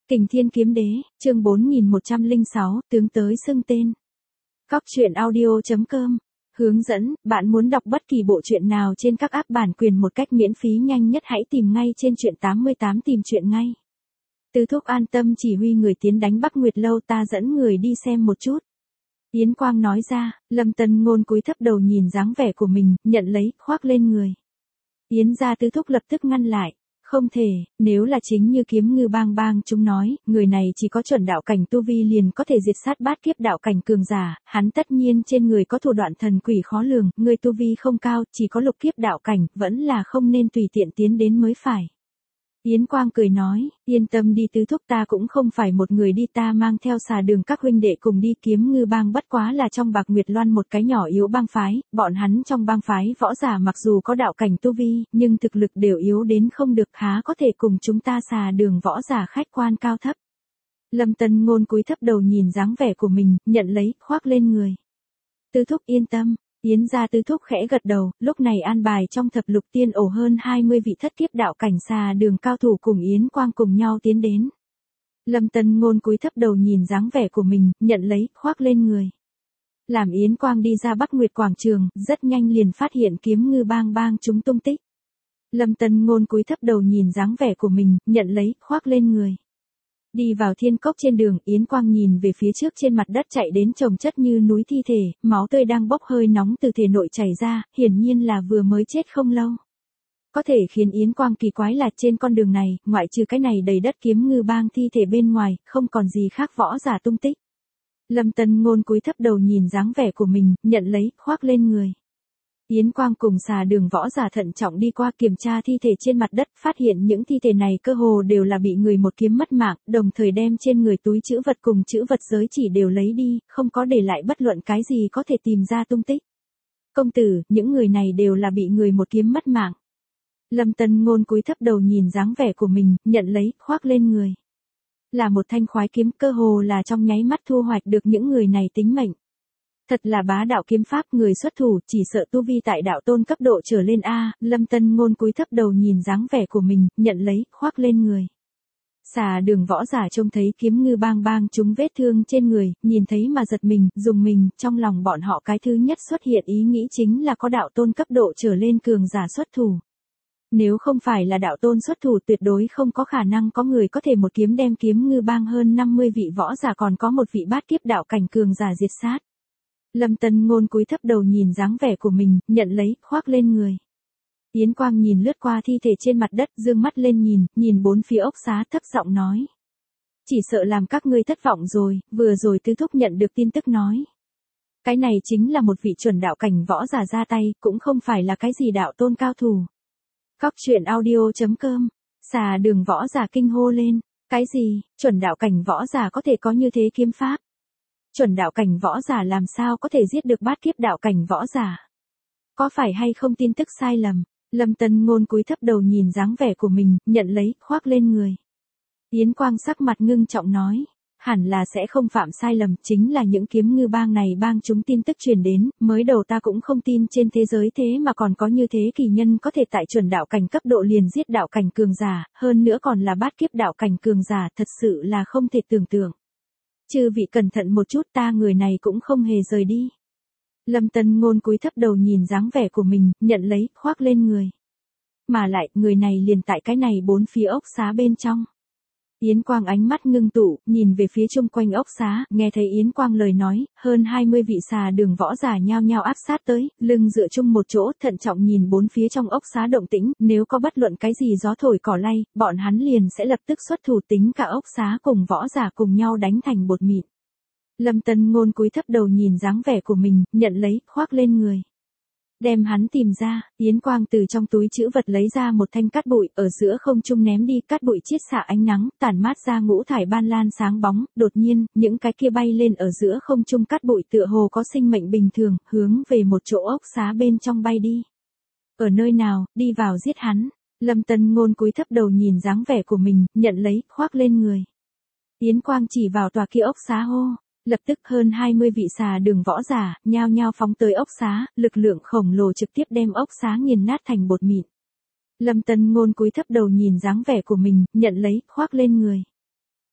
Kình Thiên Kiếm Đế, chương 4106, tướng tới xưng tên. Cóc truyện audio.com. Hướng dẫn, bạn muốn đọc bất kỳ bộ truyện nào trên các app bản quyền một cách miễn phí nhanh nhất hãy tìm ngay trên truyện 88 tìm truyện ngay. Tứ thúc an tâm chỉ huy người tiến đánh Bắc Nguyệt Lâu, ta dẫn người đi xem một chút. Yến Quang nói ra. Lâm Tân Ngôn cúi thấp đầu nhìn dáng vẻ của mình, nhận lấy, khoác lên người. Yến gia tứ thúc lập tức ngăn lại. Không thể, nếu là chính như Kiếm Ngư Bang Bang chúng nói, người này chỉ có chuẩn đạo cảnh tu vi liền có thể diệt sát bát kiếp đạo cảnh cường giả, hắn tất nhiên trên người có thủ đoạn thần quỷ khó lường, người tu vi không cao, chỉ có lục kiếp đạo cảnh, vẫn là không nên tùy tiện tiến đến mới phải. Yến Quang cười nói, yên tâm đi tứ thúc, ta cũng không phải một người đi, ta mang theo Xà Đường các huynh đệ cùng đi. Kiếm Ngư Bang bất quá là trong Bạc Nguyệt Loan một cái nhỏ yếu bang phái, bọn hắn trong bang phái võ giả mặc dù có đạo cảnh tu vi, nhưng thực lực đều yếu đến không được, há có thể cùng chúng ta Xà Đường võ giả khách quan cao thấp. Lâm Tân Ngôn cúi thấp đầu nhìn dáng vẻ của mình, nhận lấy, khoác lên người. Tứ thúc yên tâm. Yến gia tứ thúc khẽ gật đầu, lúc này an bài trong thập lục tiên ổ hơn 20 vị thất kiếp đạo cảnh Xà Đường cao thủ cùng Yến Quang cùng nhau tiến đến. Lâm Tân Ngôn cúi thấp đầu nhìn dáng vẻ của mình, nhận lấy, khoác lên người. Làm Yến Quang đi ra Bắc Nguyệt Quảng Trường, rất nhanh liền phát hiện Kiếm Ngư Bang Bang chúng tung tích. Lâm Tân Ngôn cúi thấp đầu nhìn dáng vẻ của mình, nhận lấy, khoác lên người. Đi vào thiên cốc trên đường, Yến Quang nhìn về phía trước, trên mặt đất chạy đến chồng chất như núi thi thể, máu tươi đang bốc hơi nóng từ thể nội chảy ra, hiển nhiên là vừa mới chết không lâu. Có thể khiến Yến Quang kỳ quái là trên con đường này, ngoại trừ cái này đầy đất Kiếm Ngư Bang thi thể bên ngoài, không còn gì khác võ giả tung tích. Lâm Tân Ngôn cúi thấp đầu nhìn dáng vẻ của mình, nhận lấy, khoác lên người. Yến Quang cùng Xà Đường võ giả thận trọng đi qua kiểm tra thi thể trên mặt đất, phát hiện những thi thể này cơ hồ đều là bị người một kiếm mất mạng, đồng thời đem trên người túi trữ vật cùng trữ vật giới chỉ đều lấy đi, không có để lại bất luận cái gì có thể tìm ra tung tích. Công tử, những người này đều là bị người một kiếm mất mạng. Lâm Tân Ngôn cúi thấp đầu nhìn dáng vẻ của mình, nhận lấy, khoác lên người. Là một thanh khoái kiếm, cơ hồ là trong nháy mắt thu hoạch được những người này tính mệnh. Thật là bá đạo kiếm pháp, người xuất thủ chỉ sợ tu vi tại đạo tôn cấp độ trở lên a. Lâm Tân Ngôn cúi thấp đầu nhìn dáng vẻ của mình, nhận lấy, khoác lên người. Xà Đường võ giả trông thấy Kiếm Ngư Bang Bang chúng vết thương trên người, nhìn thấy mà giật mình, dùng mình, trong lòng bọn họ cái thứ nhất xuất hiện ý nghĩ chính là có đạo tôn cấp độ trở lên cường giả xuất thủ. Nếu không phải là đạo tôn xuất thủ, tuyệt đối không có khả năng có người có thể một kiếm đem Kiếm Ngư Bang hơn 50 vị võ giả còn có một vị bát kiếp đạo cảnh cường giả diệt sát. Lâm Tân Ngôn cúi thấp đầu nhìn dáng vẻ của mình, nhận lấy, khoác lên người. Yến Quang nhìn lướt qua thi thể trên mặt đất, dương mắt lên nhìn bốn phía ốc xá, thấp giọng nói. Chỉ sợ làm các ngươi thất vọng rồi, vừa rồi tứ thúc nhận được tin tức nói. Cái này chính là một vị chuẩn đạo cảnh võ giả ra tay, cũng không phải là cái gì đạo tôn cao thủ. Cóc truyện audio.com. Xà Đường võ giả kinh hô lên. Cái gì, chuẩn đạo cảnh võ giả có thể có như thế kiếm pháp? Chuẩn đạo cảnh võ giả làm sao có thể giết được bát kiếp đạo cảnh võ giả? Có phải hay không tin tức sai lầm? Lâm Tân Ngôn cúi thấp đầu nhìn dáng vẻ của mình, nhận lấy, khoác lên người. Yến Quang sắc mặt ngưng trọng nói. Hẳn là sẽ không phạm sai lầm, chính là những Kiếm Ngư Bang này bang chúng tin tức truyền đến, mới đầu ta cũng không tin trên thế giới thế mà còn có như thế kỳ nhân có thể tại chuẩn đạo cảnh cấp độ liền giết đạo cảnh cường giả, hơn nữa còn là bát kiếp đạo cảnh cường giả, thật sự là không thể tưởng tượng. Chư vị cẩn thận một chút, ta người này cũng không hề rời đi. Lâm Tân Ngôn cúi thấp đầu nhìn dáng vẻ của mình, nhận lấy, khoác lên người. Mà lại, người này liền tại cái này bốn phía ốc xá bên trong. Yến Quang ánh mắt ngưng tụ, nhìn về phía chung quanh ốc xá, nghe thấy Yến Quang lời nói, hơn 20 vị Xà Đường võ giả nhao nhao áp sát tới, lưng dựa chung một chỗ, thận trọng nhìn bốn phía trong ốc xá động tĩnh, nếu có bất luận cái gì gió thổi cỏ lay, bọn hắn liền sẽ lập tức xuất thủ, tính cả ốc xá cùng võ giả cùng nhau đánh thành bột mịn. Lâm Tân Ngôn cúi thấp đầu nhìn dáng vẻ của mình, nhận lấy, khoác lên người. Đem hắn tìm ra, Yến Quang từ trong túi trữ vật lấy ra một thanh cát bụi, ở giữa không trung ném đi, cát bụi chiết xạ ánh nắng, tản mát ra ngũ thải ban lan sáng bóng, đột nhiên, những cái kia bay lên ở giữa không trung cát bụi tựa hồ có sinh mệnh bình thường, hướng về một chỗ ốc xá bên trong bay đi. Ở nơi nào, đi vào giết hắn. Lâm Tân Ngôn cúi thấp đầu nhìn dáng vẻ của mình, nhận lấy, khoác lên người. Yến Quang chỉ vào tòa kia ốc xá hô. Lập tức hơn 20 vị Xà Đường võ giả, nhao nhao phóng tới ốc xá, lực lượng khổng lồ trực tiếp đem ốc xá nghiền nát thành bột mịn. Lâm Tân Ngôn cúi thấp đầu nhìn dáng vẻ của mình, nhận lấy, khoác lên người.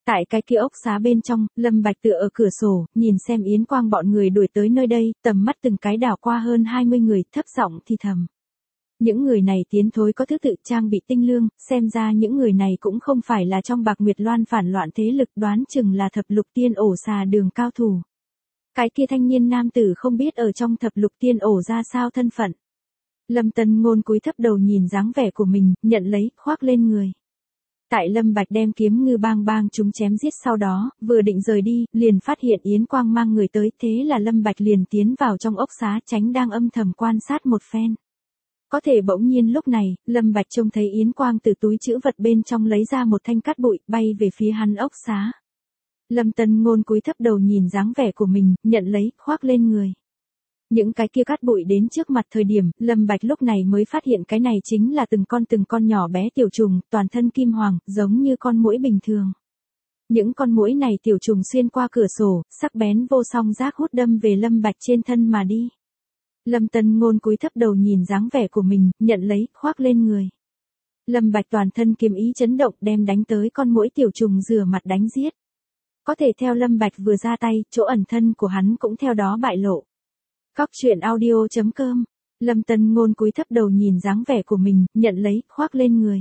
Tại cái kia ốc xá bên trong, Lâm Bạch tựa ở cửa sổ, nhìn xem Yến Quang bọn người đuổi tới nơi đây, tầm mắt từng cái đảo qua hơn 20 người, thấp giọng thì thầm. Những người này tiến thối có thứ tự, trang bị tinh lương, xem ra những người này cũng không phải là trong Bạc Nguyệt Loan phản loạn thế lực, đoán chừng là thập lục tiên ổ xà đường cao thủ. Cái kia thanh niên nam tử không biết ở trong thập lục tiên ổ ra sao thân phận. Lâm Tân Ngôn cúi thấp đầu nhìn dáng vẻ của mình, nhận lấy, khoác lên người. Tại Lâm Bạch đem kiếm ngư bang bang chúng chém giết sau đó, vừa định rời đi, liền phát hiện Yến Quang mang người tới, thế là Lâm Bạch liền tiến vào trong ốc xá, tránh đang âm thầm quan sát một phen. Có thể bỗng nhiên lúc này, Lâm Bạch trông thấy Yến Quang từ túi trữ vật bên trong lấy ra một thanh cát bụi, bay về phía hắn ốc xá. Lâm Tân Ngôn cúi thấp đầu nhìn dáng vẻ của mình, nhận lấy, khoác lên người. Những cái kia cát bụi đến trước mặt thời điểm, Lâm Bạch lúc này mới phát hiện cái này chính là từng con nhỏ bé tiểu trùng, toàn thân kim hoàng, giống như con muỗi bình thường. Những con muỗi này tiểu trùng xuyên qua cửa sổ, sắc bén vô song rác hút đâm về Lâm Bạch trên thân mà đi. Lâm Tân Ngôn cúi thấp đầu nhìn dáng vẻ của mình, nhận lấy, khoác lên người. Lâm Bạch toàn thân kiếm ý chấn động, đem đánh tới con muỗi tiểu trùng rửa mặt đánh giết. Có thể theo Lâm Bạch vừa ra tay, chỗ ẩn thân của hắn cũng theo đó bại lộ. Cóc truyện audio.com. Lâm Tân Ngôn cúi thấp đầu nhìn dáng vẻ của mình, nhận lấy, khoác lên người.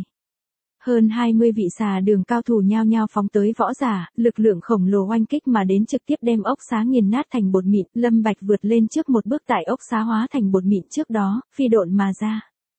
Hơn 20 vị xà đường cao thủ nhao nhao phóng tới võ giả, lực lượng khổng lồ oanh kích mà đến trực tiếp đem ốc xá nghiền nát thành bột mịn. Lâm Bạch vượt lên trước một bước tại ốc xá hóa thành bột mịn trước đó, phi độn mà ra.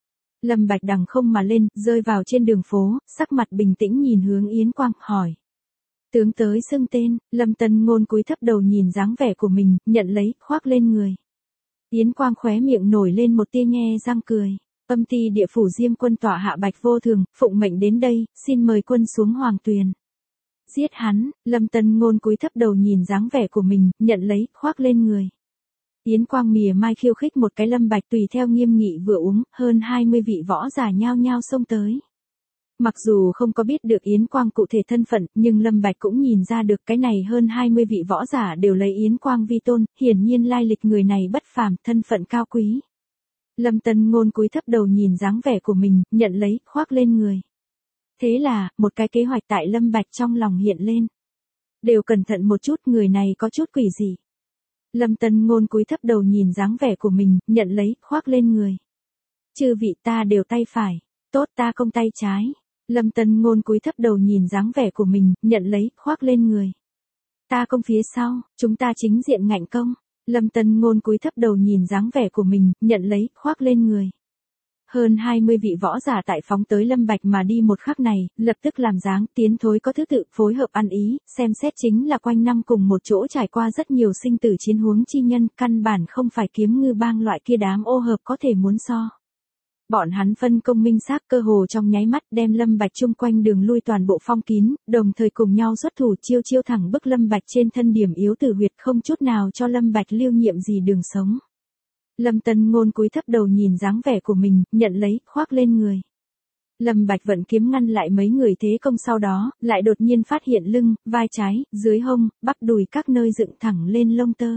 Lâm Bạch đằng không mà lên, rơi vào trên đường phố, sắc mặt bình tĩnh nhìn hướng Yến Quang, hỏi. Tướng tới xưng tên, Lâm Tân Ngôn cúi thấp đầu nhìn dáng vẻ của mình, nhận lấy, khoác lên người. Yến Quang khóe miệng nổi lên một tia nhe răng cười. Âm ty địa phủ Diêm Quân tọa hạ Bạch Vô Thường, phụng mệnh đến đây, xin mời quân xuống Hoàng Tuyền. Giết hắn, Lâm Tân Ngôn cúi thấp đầu nhìn dáng vẻ của mình, nhận lấy, khoác lên người. Yến Quang mỉa mai khiêu khích một cái, Lâm Bạch tùy theo nghiêm nghị vừa uống, hơn 20 vị võ giả nhao nhao xông tới. Mặc dù không có biết được Yến Quang cụ thể thân phận, nhưng Lâm Bạch cũng nhìn ra được cái này hơn 20 vị võ giả đều lấy Yến Quang vi tôn, hiển nhiên lai lịch người này bất phàm, thân phận cao quý. Lâm Tân Ngôn cúi thấp đầu nhìn dáng vẻ của mình, nhận lấy, khoác lên người. Thế là, một cái kế hoạch tại Lâm Bạch trong lòng hiện lên. Đều cẩn thận một chút, người này có chút quỷ gì. Lâm Tân Ngôn cúi thấp đầu nhìn dáng vẻ của mình, nhận lấy, khoác lên người. Chư vị ta đều tay phải, tốt ta không tay trái. Lâm Tân Ngôn cúi thấp đầu nhìn dáng vẻ của mình, nhận lấy, khoác lên người. Ta công phía sau, chúng ta chính diện ngạnh công. Lâm Tân Ngôn cúi thấp đầu nhìn dáng vẻ của mình, nhận lấy, khoác lên người. Hơn 20 vị võ giả tại phóng tới Lâm Bạch mà đi một khắc này, lập tức làm dáng, tiến thối có thứ tự, phối hợp ăn ý, xem xét chính là quanh năm cùng một chỗ trải qua rất nhiều sinh tử chiến huống chi nhân, căn bản không phải kiếm ngư bang loại kia đám ô hợp có thể muốn so. Bọn hắn phân công minh xác, cơ hồ trong nháy mắt đem Lâm Bạch chung quanh đường lui toàn bộ phong kín, đồng thời cùng nhau xuất thủ chiêu thẳng bức Lâm Bạch trên thân điểm yếu tử huyệt, không chút nào cho Lâm Bạch lưu nhiệm gì đường sống. Lâm Tân Ngôn cúi thấp đầu nhìn dáng vẻ của mình, nhận lấy, khoác lên người. Lâm Bạch vận kiếm ngăn lại mấy người thế công, sau đó, lại đột nhiên phát hiện lưng, vai trái, dưới hông, bắp đùi các nơi dựng thẳng lên lông tơ.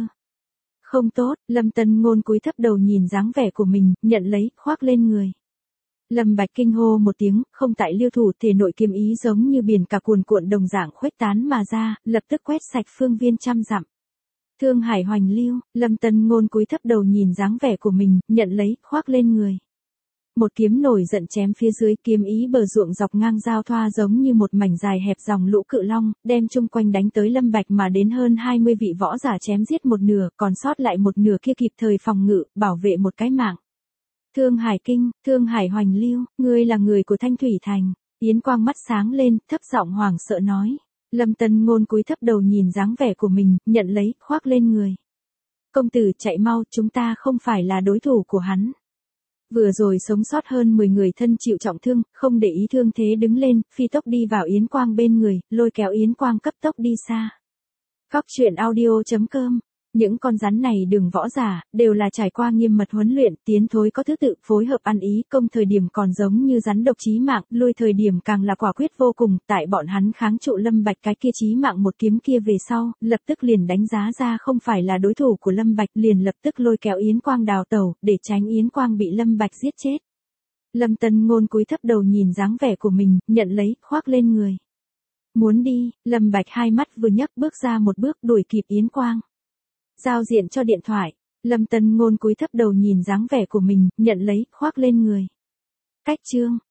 Không tốt, Lâm Tân Ngôn cúi thấp đầu nhìn dáng vẻ của mình, nhận lấy, khoác lên người. Lâm Bạch kinh hô một tiếng, không tại lưu thủ, thể nội kiếm ý giống như biển cả cuồn cuộn đồng dạng khuếch tán mà ra, lập tức quét sạch phương viên trăm dặm. Thương hải hoành lưu, Lâm Tân Ngôn cúi thấp đầu nhìn dáng vẻ của mình, nhận lấy, khoác lên người. Một kiếm nổi giận chém phía dưới, kiếm ý bờ ruộng dọc ngang giao thoa giống như một mảnh dài hẹp dòng lũ cự long, đem chung quanh đánh tới Lâm Bạch mà đến hơn 20 vị võ giả chém giết một nửa, còn sót lại một nửa kia kịp thời phòng ngự, bảo vệ một cái mạng. Thương Hải Kinh, Thương Hải Hoành Lưu, ngươi là người của Thanh Thủy Thành. Yến Quang mắt sáng lên, thấp giọng hoảng sợ nói. Lâm Tân Ngôn cúi thấp đầu nhìn dáng vẻ của mình, nhận lấy, khoác lên người. Công tử chạy mau, chúng ta không phải là đối thủ của hắn. Vừa rồi sống sót hơn 10 người thân chịu trọng thương, không để ý thương thế đứng lên, phi tốc đi vào Yến Quang bên người, lôi kéo Yến Quang cấp tốc đi xa. Cóc truyện audio.com. Những con rắn này đường võ giả, đều là trải qua nghiêm mật huấn luyện, tiến thối có thứ tự, phối hợp ăn ý, công thời điểm còn giống như rắn độc chí mạng, lui thời điểm càng là quả quyết vô cùng, tại bọn hắn kháng trụ Lâm Bạch cái kia chí mạng một kiếm kia về sau, lập tức liền đánh giá ra không phải là đối thủ của Lâm Bạch, liền lập tức lôi kéo Yến Quang đào tẩu, để tránh Yến Quang bị Lâm Bạch giết chết. Lâm Tân Ngôn cúi thấp đầu nhìn dáng vẻ của mình, nhận lấy, khoác lên người. Muốn đi, Lâm Bạch hai mắt vừa nhấc bước ra một bước đuổi kịp Yến Quang. Giao diện cho điện thoại, Lâm Tân Ngôn cúi thấp đầu nhìn dáng vẻ của mình, nhận lấy, khoác lên người. Cách chương